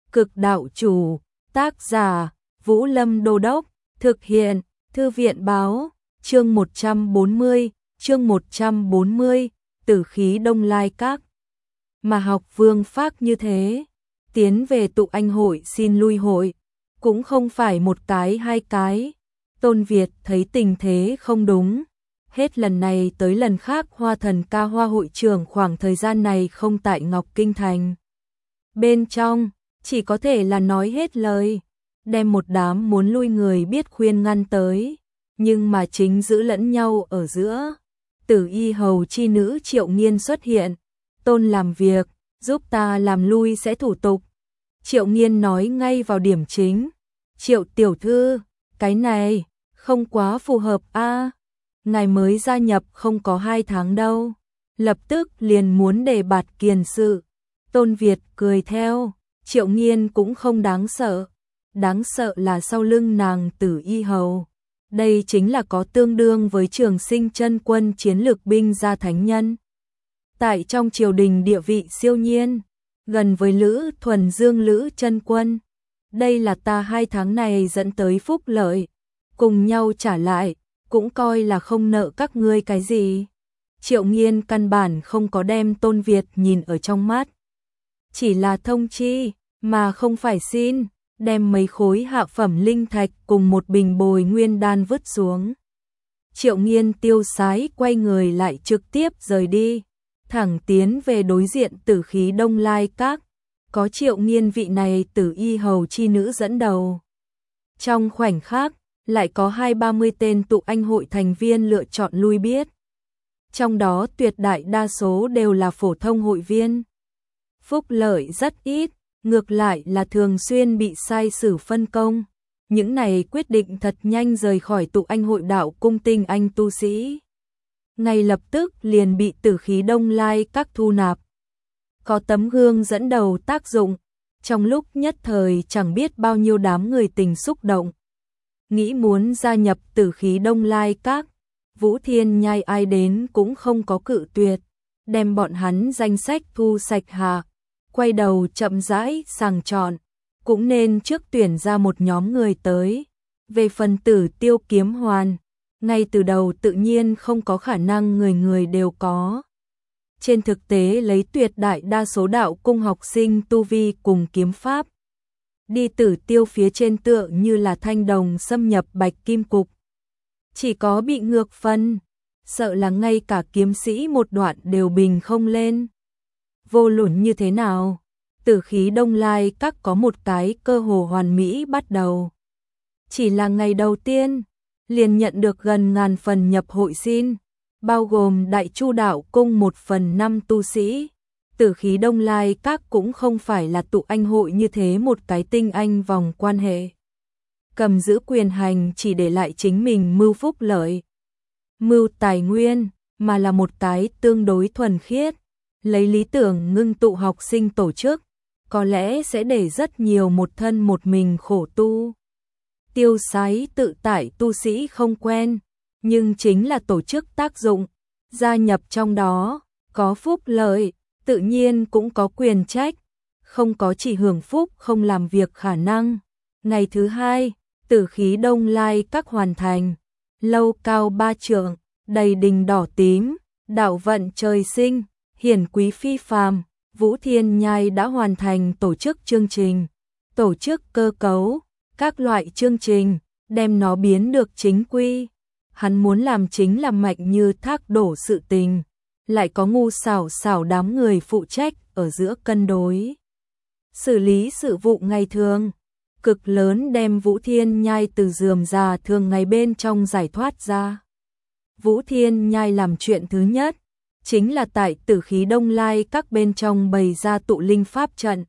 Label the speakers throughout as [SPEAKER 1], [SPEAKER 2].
[SPEAKER 1] Cực đạo chủ, tác giả, Vũ Lâm Đô Đốc, thực hiện, Thư viện báo, chương 140, Tử khí Đông Lai Các. Mà học vương phác như thế, tiến về tụ anh hội xin lui hội, cũng không phải một cái hai cái. Tôn Việt thấy tình thế không đúng, hết lần này tới lần khác Hoa Thần Ca Hoa hội trưởng khoảng thời gian này không tại Ngọc Kinh Thành. Bên trong, chỉ có thể là nói hết lời, đem một đám muốn lui người biết khuyên ngăn tới, nhưng mà chính giữ lẫn nhau ở giữa. Tử y hầu chi nữ Triệu Nghiên xuất hiện, Tôn làm việc, giúp ta làm lui sẽ thủ tục. Triệu Nghiên nói ngay vào điểm chính, Triệu tiểu thư, cái này không quá phù hợp a. Ngài mới gia nhập không có 2 tháng đâu, lập tức liền muốn đề bạt kiền sự. Tôn Việt cười theo, Triệu Nghiên cũng không đáng sợ là sau lưng nàng Tử y hầu. Đây chính là có tương đương với Trường Sinh chân quân chiến lược binh gia thánh nhân. Tại trong triều đình địa vị siêu nhiên, gần với Lữ Thuần Dương Lữ chân quân. Đây là ta 2 tháng này dẫn tới phúc lợi, cùng nhau trả lại, cũng coi là không nợ các ngươi cái gì. Triệu Nghiên căn bản không có đem Tôn Việt nhìn ở trong mắt. Chỉ là thông chi, mà không phải xin, đem mấy khối hạ phẩm linh thạch cùng một bình bồi nguyên đan vứt xuống. Triệu Nghiên tiêu sái quay người lại trực tiếp rời đi, thẳng tiến về đối diện Tử khí Đông Lai Các, có Triệu Nghiên vị này Tử y hầu chi nữ dẫn đầu. Trong khoảnh khắc, lại có 20-30 tên tụ anh hội thành viên lựa chọn lui biết. Trong đó tuyệt đại đa số đều là phổ thông hội viên. Phúc lợi rất ít, ngược lại là thường xuyên bị sai sử phân công. Những này quyết định thật nhanh rời khỏi tụ anh hội đạo cung tinh anh tu sĩ. Ngay lập tức liền bị Tử khí Đông Lai Các thu nạp. Có tấm gương dẫn đầu tác dụng, trong lúc nhất thời chẳng biết bao nhiêu đám người tình xúc động. Nghĩ muốn gia nhập Tử khí Đông Lai Các, Vũ Thiên Nhai ai đến cũng không có cự tuyệt, đem bọn hắn danh sách thu sạch hạ, quay đầu chậm rãi sàng chọn, cũng nên trước tuyển ra một nhóm người tới. Về phần Tử Tiêu Kiếm Hoàn, ngay từ đầu tự nhiên không có khả năng người người đều có. Trên thực tế lấy tuyệt đại đa số đạo cung học sinh tu vi cùng kiếm pháp, đi Tử Tiêu phía trên tựa như là thanh đồng xâm nhập bạch kim cục. Chỉ có bị ngược phân, sợ là ngay cả kiếm sĩ một đoạn đều bình không lên. Vô luận như thế nào, Tử khí Đông Lai Các có một cái cơ hồ hoàn mỹ bắt đầu. Chỉ là ngày đầu tiên, liền nhận được gần 1000 phần nhập hội xin, bao gồm Đại Chu đạo cung 1/5 tu sĩ. Tử khí Đông Lai Các cũng không phải là tụ anh hội như thế một cái tinh anh vòng quan hệ. Cầm giữ quyền hành chỉ để lại chính mình mưu phúc lợi, mưu tài nguyên, mà là một cái tương đối thuần khiết, lấy lý tưởng ngưng tụ học sinh tổ chức, có lẽ sẽ để rất nhiều một thân một mình khổ tu. Tiêu sái tự tại tu sĩ không quen, nhưng chính là tổ chức tác dụng, gia nhập trong đó, có phúc lợi, tự nhiên cũng có quyền trách, không có chỉ hưởng phúc không làm việc khả năng. Ngày thứ 2, Tử khí Đông Lai Các hoàn thành, lâu cao 3 trượng, đầy đình đỏ tím, đạo vận trời sinh, hiển quý phi phàm. Vũ Thiên Nhai đã hoàn thành tổ chức chương trình, tổ chức cơ cấu, các loại chương trình, đem nó biến được chính quy. Hắn muốn làm chính là mạnh như thác đổ sự tình, lại có ngu xảo đám người phụ trách ở giữa cân đối. Xử lý sự vụ ngày thường, cực lớn đem Vũ Thiên Nhai từ rườm rà thường ngày bên trong giải thoát ra. Vũ Thiên Nhai làm chuyện thứ nhất, chính là tại Tử khí Đông Lai Các bên trong bày ra tụ linh pháp trận.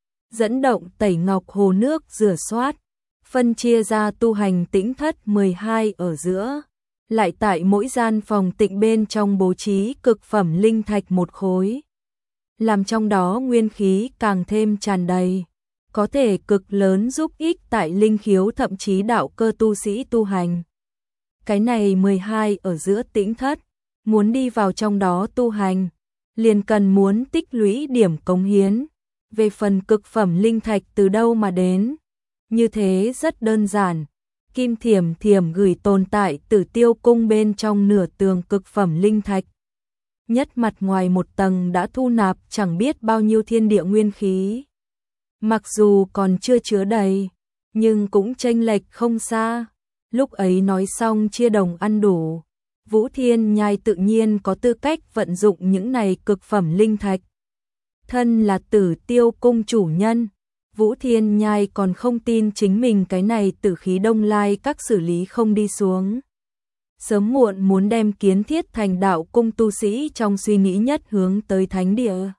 [SPEAKER 1] Dẫn động tẩy ngọc hồ nước rửa soát, phân chia ra tu hành tĩnh thất 12 ở giữa. Lại tại mỗi gian phòng tịnh bên trong bố trí cực phẩm linh thạch 1 khối. Làm trong đó nguyên khí càng thêm tràn đầy, có thể cực lớn giúp ích tại linh khiếu thậm chí đạo cơ tu sĩ tu hành. Cái này 12 ở giữa tĩnh thất, muốn đi vào trong đó tu hành, liền cần muốn tích lũy điểm cống hiến. Về phần cực phẩm linh thạch từ đâu mà đến, như thế rất đơn giản. Kim Thiểm Thiểm gửi tồn tại Tử Tiêu cung bên trong nửa tường cực phẩm linh thạch. Nhất mặt ngoài một tầng đã thu nạp chẳng biết bao nhiêu thiên địa nguyên khí. Mặc dù còn chưa chứa đầy, nhưng cũng chênh lệch không xa. Lúc ấy nói xong chia đồng ăn đủ, Vũ Thiên Nhai tự nhiên có tư cách vận dụng những này cực phẩm linh thạch. Thân là Tử Tiêu cung chủ nhân, Vũ Thiên Nhai còn không tin chính mình cái này Tử Khí Đông Lai các xử lý không đi xuống. Sớm muộn muốn đem kiến thiết thành đạo cung tu sĩ trong suy nghĩ nhất hướng tới thánh địa.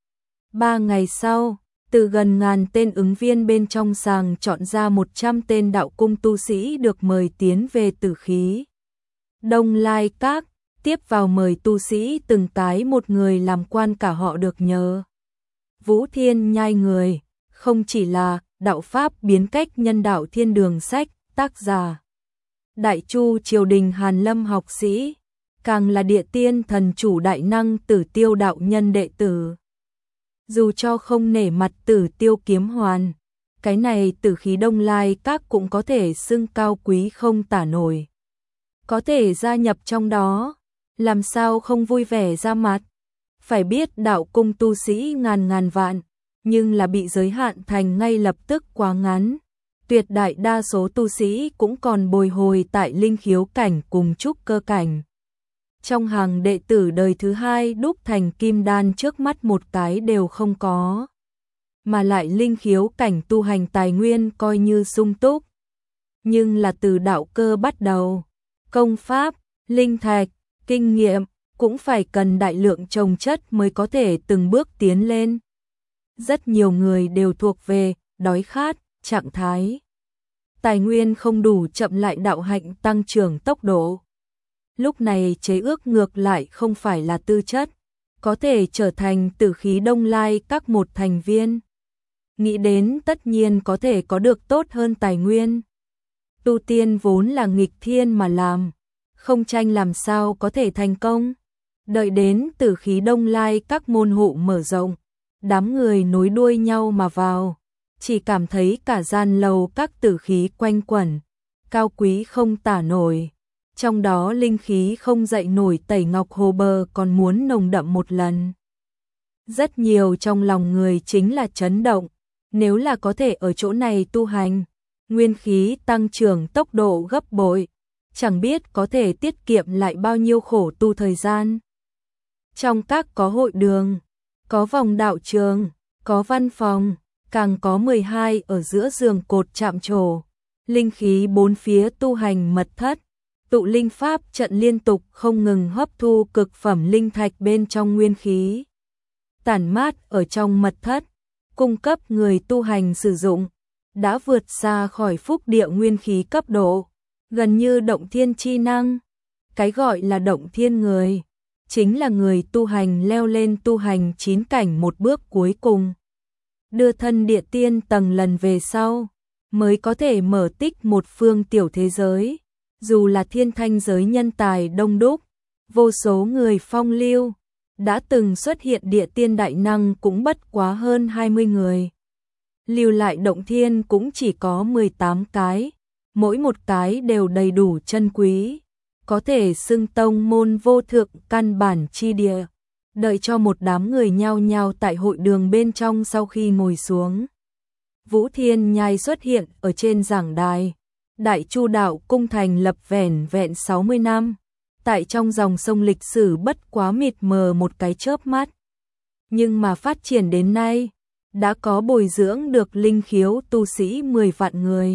[SPEAKER 1] 3 ngày sau, từ gần ngàn tên ứng viên bên trong sàng chọn ra 100 tên đạo cung tu sĩ được mời tiến về Tử Khí Đông Lai các, tiếp vào mời tu sĩ từng cái một người làm quan cả họ được nhờ. Vũ Thiên Nhai người, không chỉ là đạo pháp biến cách nhân đạo thiên đường sách, tác giả Đại Chu triều đình Hàn Lâm học sĩ, càng là địa tiên thần chủ đại năng Tử Tiêu đạo nhân đệ tử. Dù cho không nể mặt Tử Tiêu kiếm hoàn, cái này Tử Khí Đông Lai các cũng có thể xưng cao quý không tả nổi. Có thể gia nhập trong đó, làm sao không vui vẻ ra mặt. Phải biết đạo cung tu sĩ ngàn ngàn vạn, nhưng là bị giới hạn thành ngay lập tức quá ngắn. Tuyệt đại đa số tu sĩ cũng còn bồi hồi tại linh khiếu cảnh cùng trúc cơ cảnh. Trong hàng đệ tử đời thứ 2 đúc thành kim đan trước mắt một cái đều không có. Mà lại linh khiếu cảnh tu hành tài nguyên coi như sung túc. Nhưng là từ đạo cơ bắt đầu, công pháp, linh thạch, kinh nghiệm cũng phải cần đại lượng trồng chất mới có thể từng bước tiến lên. Rất nhiều người đều thuộc về đói khát, trạng thái. Tài nguyên không đủ chậm lại đạo hạnh tăng trưởng tốc độ. Lúc này chế ước ngược lại không phải là tư chất, có thể trở thành Tử Khí Đông Lai các một thành viên. Nghĩ đến tất nhiên có thể có được tốt hơn tài nguyên. Tu tiên vốn là nghịch thiên mà làm, không tranh làm sao có thể thành công. Đợi đến Tử Khí Đông Lai các môn hộ mở rộng, đám người nối đuôi nhau mà vào, chỉ cảm thấy cả gian lầu các tử khí quanh quẩn, cao quý không tả nổi. Trong đó linh khí không dậy nổi Tẩy Ngọc Hồ Bờ còn muốn nồng đậm một lần. Rất nhiều trong lòng người chính là chấn động, nếu là có thể ở chỗ này tu hành, nguyên khí tăng trưởng tốc độ gấp bội, chẳng biết có thể tiết kiệm lại bao nhiêu khổ tu thời gian. Trong các có hội đường, có vòng đạo trường, có văn phòng, càng có 12 ở giữa giường cột chạm trổ, linh khí bốn phía tu hành mật thất, tụ linh pháp trận liên tục không ngừng hấp thu cực phẩm linh thạch bên trong nguyên khí. Tản mát ở trong mật thất, cung cấp người tu hành sử dụng, đã vượt xa khỏi phúc địa nguyên khí cấp độ, gần như động thiên chi năng. Cái gọi là động thiên người, chính là người tu hành leo lên tu hành 9 cảnh một bước cuối cùng. Đưa thân địa tiên tầng lần về sau, mới có thể mở tích một phương tiểu thế giới. Dù là thiên thanh giới nhân tài đông đúc, vô số người phong lưu, đã từng xuất hiện địa tiên đại năng cũng bất quá hơn 20 người. Lưu lại động thiên cũng chỉ có 18 cái, mỗi một cái đều đầy đủ chân quý, có thể xưng tông môn vô thượng căn bản chi địa. Đợi cho một đám người nhao nhao tại hội đường bên trong sau khi ngồi xuống, Vũ Thiên Nhai xuất hiện ở trên giảng đài. Đại Chu đạo cung thành lập vẻn vẹn 60 năm, tại trong dòng sông lịch sử bất quá mịt mờ một cái chớp mắt. Nhưng mà phát triển đến nay, đã có bồi dưỡng được linh khiếu tu sĩ 10 vạn người.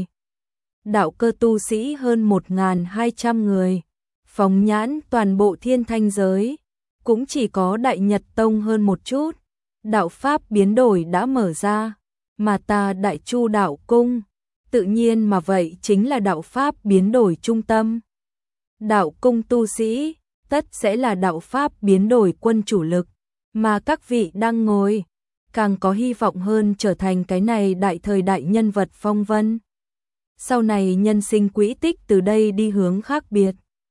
[SPEAKER 1] Đạo cơ tu sĩ hơn 1.200 người, phóng nhãn toàn bộ thiên thanh giới, cũng chỉ có Đại Nhật Tông hơn một chút. Đạo pháp biến đổi đã mở ra, mà ta Đại Chu đạo cung, tự nhiên mà vậy chính là đạo pháp biến đổi trung tâm. Đạo cung tu sĩ, tất sẽ là đạo pháp biến đổi quân chủ lực, mà các vị đang ngồi, càng có hy vọng hơn trở thành cái này đại thời đại nhân vật phong vân. Sau này nhân sinh quỹ tích từ đây đi hướng khác biệt.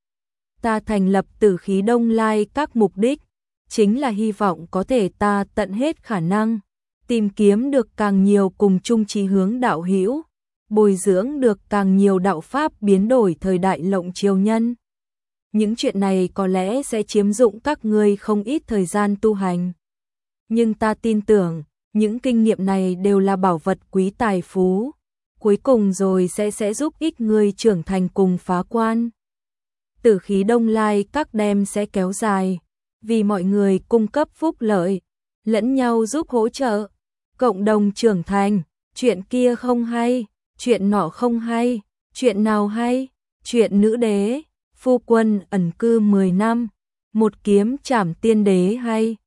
[SPEAKER 1] Ta thành lập Tử Khí Đông Lai các mục đích, chính là hy vọng có thể ta tận hết khả năng, tìm kiếm được càng nhiều cùng chung chí hướng đạo hữu, bồi dưỡng được càng nhiều đạo pháp biến đổi thời đại lộng triều nhân. Những chuyện này có lẽ sẽ chiếm dụng các ngươi không ít thời gian tu hành. Nhưng ta tin tưởng, những kinh nghiệm này đều là bảo vật quý tài phú, cuối cùng rồi sẽ giúp ích ngươi trưởng thành cùng phá quan. Tử khí Đông Lai các đêm sẽ kéo dài, vì mọi người cung cấp phúc lợi, lẫn nhau giúp hỗ trợ, cộng đồng trưởng thành. Chuyện kia không hay, chuyện nọ không hay, chuyện nào hay? Chuyện nữ đế, phu quân ẩn cư 10 năm, một kiếm trảm tiên đế hay.